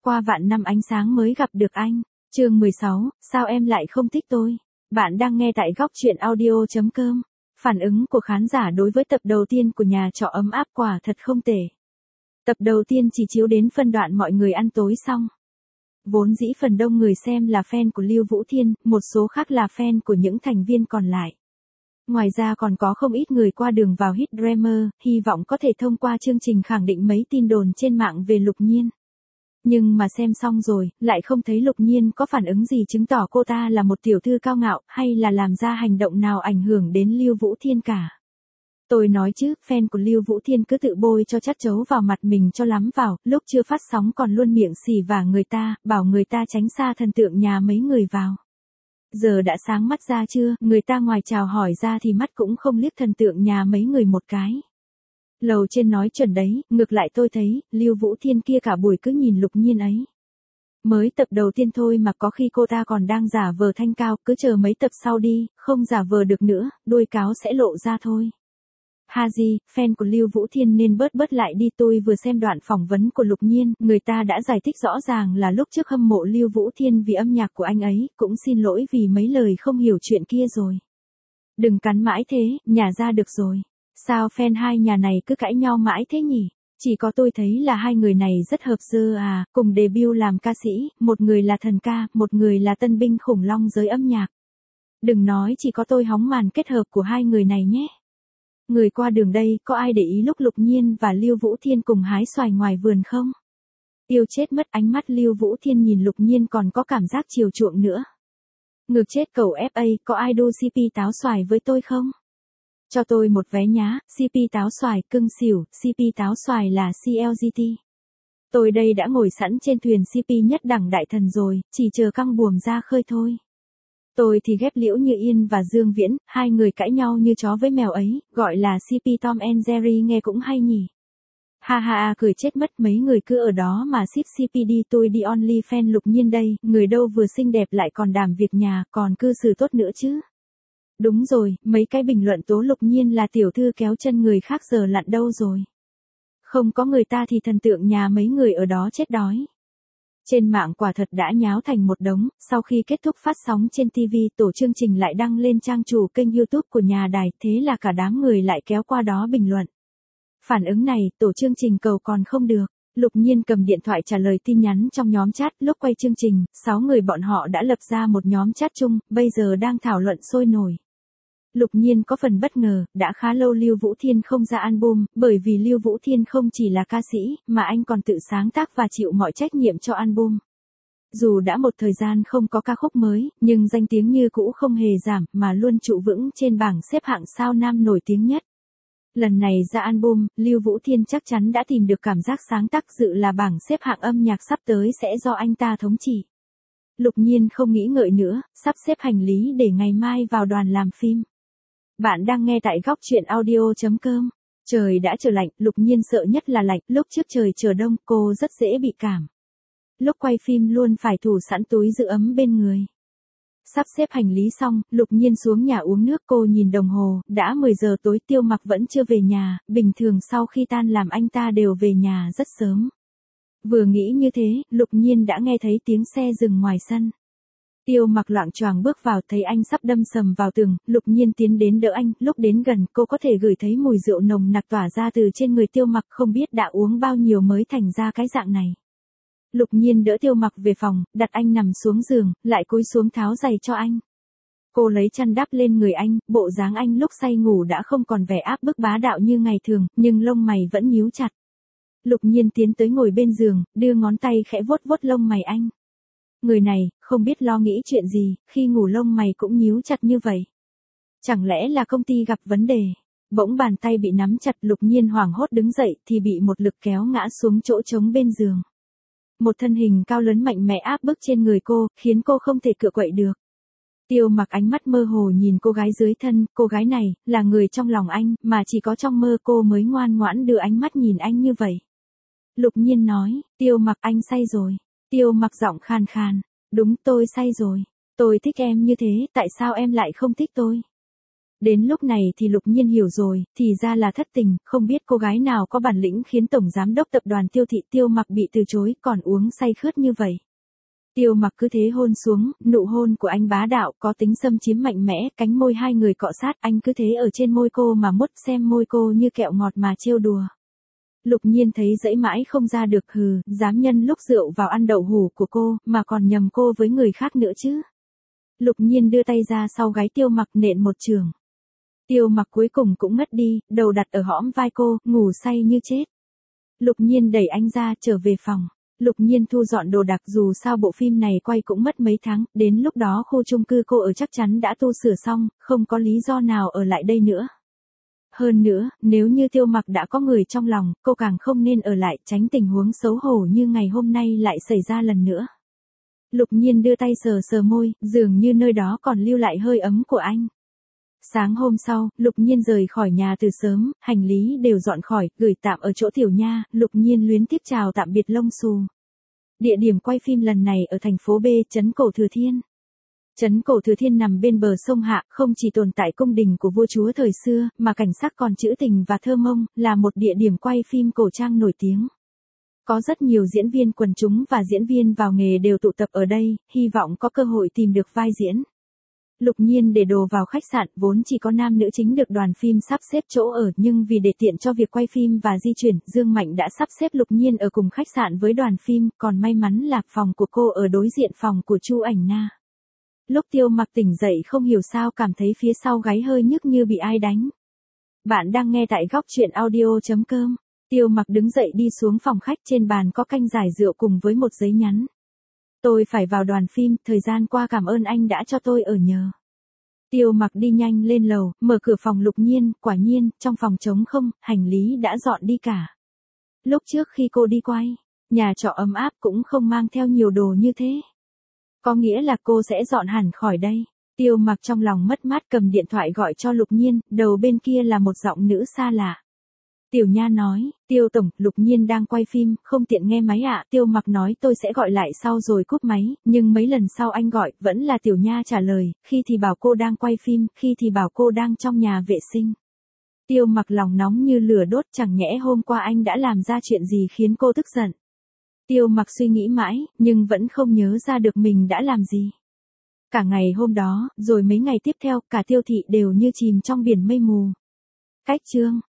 qua vạn năm ánh sáng mới gặp được anh. Chương 16, sao em lại không thích tôi? Bạn đang nghe tại góc truyện audio.com. Phản ứng của khán giả đối với tập đầu tiên của Nhà trọ ấm áp quả thật không tệ. Tập đầu tiên chỉ chiếu đến phân đoạn mọi người ăn tối xong. Vốn dĩ phần đông người xem là fan của Lưu Vũ Thiên, một số khác là fan của những thành viên còn lại. Ngoài ra còn có không ít người qua đường vào Hit Dreamer, hy vọng có thể thông qua chương trình khẳng định mấy tin đồn trên mạng về Lục Nhiên. Nhưng mà xem xong rồi, lại không thấy Lục Nhiên có phản ứng gì chứng tỏ cô ta là một tiểu thư cao ngạo hay là làm ra hành động nào ảnh hưởng đến Lưu Vũ Thiên cả. Tôi nói chứ, fan của Lưu Vũ Thiên cứ tự bôi cho chát chấu vào mặt mình cho lắm vào, lúc chưa phát sóng còn luôn miệng xì vả người ta, bảo người ta tránh xa thần tượng nhà mấy người vào. Giờ đã sáng mắt ra chưa, người ta ngoài chào hỏi ra thì mắt cũng không liếc thần tượng nhà mấy người một cái. Lầu trên nói chuẩn đấy, ngược lại tôi thấy, Lưu Vũ Thiên kia cả buổi cứ nhìn Lục Nhiên ấy. Mới tập đầu tiên thôi mà có khi cô ta còn đang giả vờ thanh cao, cứ chờ mấy tập sau đi, không giả vờ được nữa, đuôi cáo sẽ lộ ra thôi. Haji, fan của Lưu Vũ Thiên nên bớt lại đi, tôi vừa xem đoạn phỏng vấn của Lục Nhiên, người ta đã giải thích rõ ràng là lúc trước hâm mộ Lưu Vũ Thiên vì âm nhạc của anh ấy, cũng xin lỗi vì mấy lời không hiểu chuyện kia rồi. Đừng cắn mãi thế, nhả ra được rồi. Sao fan hai nhà này cứ cãi nhau mãi thế nhỉ? Chỉ có tôi thấy là hai người này rất hợp dơ à, cùng debut làm ca sĩ, một người là thần ca, một người là tân binh khủng long giới âm nhạc. Đừng nói chỉ có tôi hóng màn kết hợp của hai người này nhé. Người qua đường đây có ai để ý lúc Lục Nhiên và Lưu Vũ Thiên cùng hái xoài ngoài vườn không? Yêu chết mất, ánh mắt Lưu Vũ Thiên nhìn Lục Nhiên còn có cảm giác chiều chuộng nữa. Ngược chết cầu FA, có ai đu CP táo xoài với tôi không? Cho tôi một vé nhá, CP táo xoài cưng xỉu, CP táo xoài là CLGT. Tôi đây đã ngồi sẵn trên thuyền CP nhất đẳng đại thần rồi, chỉ chờ căng buồm ra khơi thôi. Tôi thì ghép Liễu Như Yên và Dương Viễn, hai người cãi nhau như chó với mèo ấy, gọi là CP Tom and Jerry nghe cũng hay nhỉ. Ha ha, cười chết mất, mấy người cứ ở đó mà ship CP đi, tôi đi only fan Lục Nhiên đây, người đâu vừa xinh đẹp lại còn đảm việc nhà, còn cư xử tốt nữa chứ. Đúng rồi, mấy cái bình luận tố Lục Nhiên là tiểu thư kéo chân người khác giờ lặn đâu rồi. Không có người ta thì thần tượng nhà mấy người ở đó chết đói. Trên mạng quả thật đã nháo thành một đống, sau khi kết thúc phát sóng trên TV, tổ chương trình lại đăng lên trang chủ kênh YouTube của nhà đài, thế là cả đám người lại kéo qua đó bình luận. Phản ứng này, tổ chương trình cầu còn không được. Lục Nhiên cầm điện thoại trả lời tin nhắn trong nhóm chat, lúc quay chương trình, 6 người bọn họ đã lập ra một nhóm chat chung, bây giờ đang thảo luận sôi nổi. Lục Nhiên có phần bất ngờ, đã khá lâu Lưu Vũ Thiên không ra album, bởi vì Lưu Vũ Thiên không chỉ là ca sĩ, mà anh còn tự sáng tác và chịu mọi trách nhiệm cho album. Dù đã một thời gian không có ca khúc mới, nhưng danh tiếng như cũ không hề giảm, mà luôn trụ vững trên bảng xếp hạng sao nam nổi tiếng nhất. Lần này ra album, Lưu Vũ Thiên chắc chắn đã tìm được cảm giác sáng tác, dự là bảng xếp hạng âm nhạc sắp tới sẽ do anh ta thống trị. Lục Nhiên không nghĩ ngợi nữa, sắp xếp hành lý để ngày mai vào đoàn làm phim. Bạn đang nghe tại góc truyện audio.com. Trời đã trở lạnh, Lục Nhiên sợ nhất là lạnh, lúc trước trời trở đông cô rất dễ bị cảm. Lúc quay phim luôn phải thủ sẵn túi giữ ấm bên người. Sắp xếp hành lý xong, Lục Nhiên xuống nhà uống nước, cô nhìn đồng hồ, đã 10 giờ tối, Tiêu Mặc vẫn chưa về nhà, bình thường sau khi tan làm anh ta đều về nhà rất sớm. Vừa nghĩ như thế, Lục Nhiên đã nghe thấy tiếng xe dừng ngoài sân. Tiêu Mặc loạng choạng bước vào, thấy anh sắp đâm sầm vào tường, Lục Nhiên tiến đến đỡ anh, lúc đến gần, cô có thể ngửi thấy mùi rượu nồng nặc tỏa ra từ trên người Tiêu Mặc, không biết đã uống bao nhiêu mới thành ra cái dạng này. Lục Nhiên đỡ Tiêu Mặc về phòng, đặt anh nằm xuống giường, lại cúi xuống tháo giày cho anh. Cô lấy chăn đắp lên người anh, bộ dáng anh lúc say ngủ đã không còn vẻ áp bức bá đạo như ngày thường, nhưng lông mày vẫn nhíu chặt. Lục Nhiên tiến tới ngồi bên giường, đưa ngón tay khẽ vuốt vuốt lông mày anh. Người này, không biết lo nghĩ chuyện gì, khi ngủ lông mày cũng nhíu chặt như vậy. Chẳng lẽ là công ty gặp vấn đề? Bỗng bàn tay bị nắm chặt, Lục Nhiên hoảng hốt đứng dậy thì bị một lực kéo ngã xuống chỗ trống bên giường. Một thân hình cao lớn mạnh mẽ áp bức trên người cô, khiến cô không thể cựa quậy được. Tiêu Mặc ánh mắt mơ hồ nhìn cô gái dưới thân, cô gái này, là người trong lòng anh, mà chỉ có trong mơ cô mới ngoan ngoãn đưa ánh mắt nhìn anh như vậy. Lục Nhiên nói, Tiêu Mặc anh say rồi. Tiêu Mặc giọng khàn khàn, đúng tôi say rồi. Tôi thích em như thế, tại sao em lại không thích tôi? Đến lúc này thì Lục Nhiên hiểu rồi, thì ra là thất tình, không biết cô gái nào có bản lĩnh khiến Tổng Giám đốc Tập đoàn Tiêu Thị Tiêu Mặc bị từ chối còn uống say khướt như vậy. Tiêu Mặc cứ thế hôn xuống, nụ hôn của anh bá đạo, có tính xâm chiếm mạnh mẽ, cánh môi hai người cọ sát, anh cứ thế ở trên môi cô mà mút xem môi cô như kẹo ngọt mà trêu đùa. Lục Nhiên thấy dẫy mãi không ra được, hừ, dám nhân lúc rượu vào ăn đậu hủ của cô, mà còn nhầm cô với người khác nữa chứ. Lục Nhiên đưa tay ra sau gáy Tiêu Mặc nện một chưởng. Tiêu Mặc cuối cùng cũng ngất đi, đầu đặt ở hõm vai cô, ngủ say như chết. Lục Nhiên đẩy anh ra, trở về phòng. Lục Nhiên thu dọn đồ đạc, dù sao bộ phim này quay cũng mất mấy tháng, đến lúc đó khu chung cư cô ở chắc chắn đã tu sửa xong, không có lý do nào ở lại đây nữa. Hơn nữa, nếu như Tiêu Mặc đã có người trong lòng, cô càng không nên ở lại, tránh tình huống xấu hổ như ngày hôm nay lại xảy ra lần nữa. Lục Nhiên đưa tay sờ sờ môi, dường như nơi đó còn lưu lại hơi ấm của anh. Sáng hôm sau, Lục Nhiên rời khỏi nhà từ sớm, hành lý đều dọn khỏi, gửi tạm ở chỗ Tiểu Nha, Lục Nhiên luyến tiếc chào tạm biệt Lông Xù. Địa điểm quay phim lần này ở thành phố B, trấn Cổ Thừa Thiên. Trấn Cổ Thừa Thiên nằm bên bờ sông Hạ, không chỉ tồn tại cung đình của vua chúa thời xưa, mà cảnh sắc còn trữ tình và thơ mông, là một địa điểm quay phim cổ trang nổi tiếng. Có rất nhiều diễn viên quần chúng và diễn viên vào nghề đều tụ tập ở đây, hy vọng có cơ hội tìm được vai diễn. Lục Nhiên để đồ vào khách sạn, vốn chỉ có nam nữ chính được đoàn phim sắp xếp chỗ ở, nhưng vì để tiện cho việc quay phim và di chuyển, Dương Mạnh đã sắp xếp Lục Nhiên ở cùng khách sạn với đoàn phim, còn may mắn là phòng của cô ở đối diện phòng của Chu Ảnh Na. Lúc Tiêu Mặc tỉnh dậy không hiểu sao cảm thấy phía sau gáy hơi nhức như bị ai đánh. Bạn đang nghe tại góc truyện audio.com. Tiêu Mặc đứng dậy đi xuống phòng khách, trên bàn có canh giải rượu cùng với một giấy nhắn. Tôi phải vào đoàn phim, thời gian qua cảm ơn anh đã cho tôi ở nhờ. Tiêu Mặc đi nhanh lên lầu, mở cửa phòng Lục Nhiên, quả nhiên, trong phòng trống không, hành lý đã dọn đi cả. Lúc trước khi cô đi quay, nhà trọ ấm áp cũng không mang theo nhiều đồ như thế. Có nghĩa là cô sẽ dọn hẳn khỏi đây. Tiêu Mặc trong lòng mất mát cầm điện thoại gọi cho Lục Nhiên, đầu bên kia là một giọng nữ xa lạ. Tiểu Nha nói, Tiêu Tổng, Lục Nhiên đang quay phim, không tiện nghe máy ạ. Tiêu Mặc nói tôi sẽ gọi lại sau rồi cúp máy, nhưng mấy lần sau anh gọi, vẫn là Tiểu Nha trả lời, khi thì bảo cô đang quay phim, khi thì bảo cô đang trong nhà vệ sinh. Tiêu Mặc lòng nóng như lửa đốt, chẳng nhẽ hôm qua anh đã làm ra chuyện gì khiến cô tức giận. Tiêu Mặc suy nghĩ mãi, nhưng vẫn không nhớ ra được mình đã làm gì. Cả ngày hôm đó, rồi mấy ngày tiếp theo, cả Tiêu Thị đều như chìm trong biển mây mù. Cách chương